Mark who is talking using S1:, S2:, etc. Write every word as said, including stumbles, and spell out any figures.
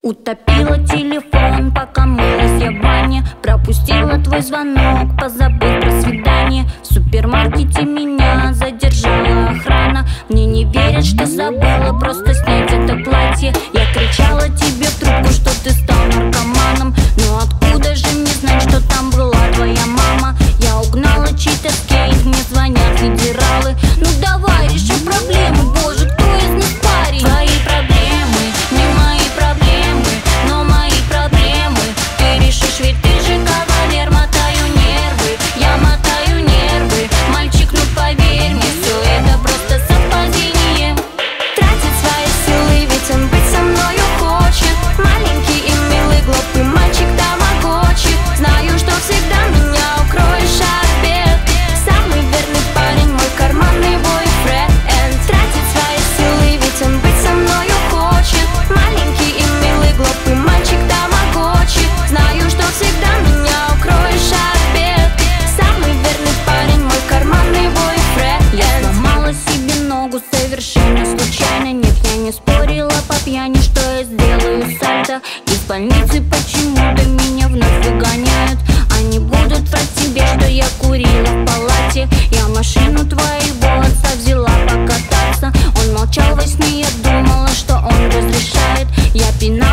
S1: Утопила телефон, пока мылась я в бане. Пропустила твой звонок, позабыв про свидание. В супермаркете меня задержала охрана. Мне не верят, что забыла просто снять это платье. Я кричала тебе в трубку, что ты стал наркоманом. Но откуда же мне знать, что там была твоя мама? Я угнала чей-то скейт, мне звонят федералы. Ну давай решим проблему, боже, кто из нас парень? Твои проблемы, не мои проблемы, но мои проблемы ты решишь, ведь ты же кавалер. Мотаю нервы, я мотаю нервы. Мальчик, ну поверь мне, все это просто совпадение.
S2: Тратит свои силы, ведь он быть со мною хочет. Маленький и милый, глупый мальчик тамагочи. Знаю, что всегда меня укроешь от бед. Самый верный парень, мой карманный бойфренд. Тратит свои силы, ведь он быть со мною хочет. Маленький и милый, глупый мальчик тамагочи. Знаю, что всегда меня укроешь от бед. Самый верный парень, мой карманный бойфренд.
S1: Я сломала себе ногу совершенно случайно. Нет, я не спорила по пьяни, что я сделаю сальто. Из больницы почему-то меня вновь выгоняют. Они будут врать тебе, что я курила в палате. Я машину твоего отца взяла покататься. Он молчал во сне, я думала, что он разрешает. Я пинала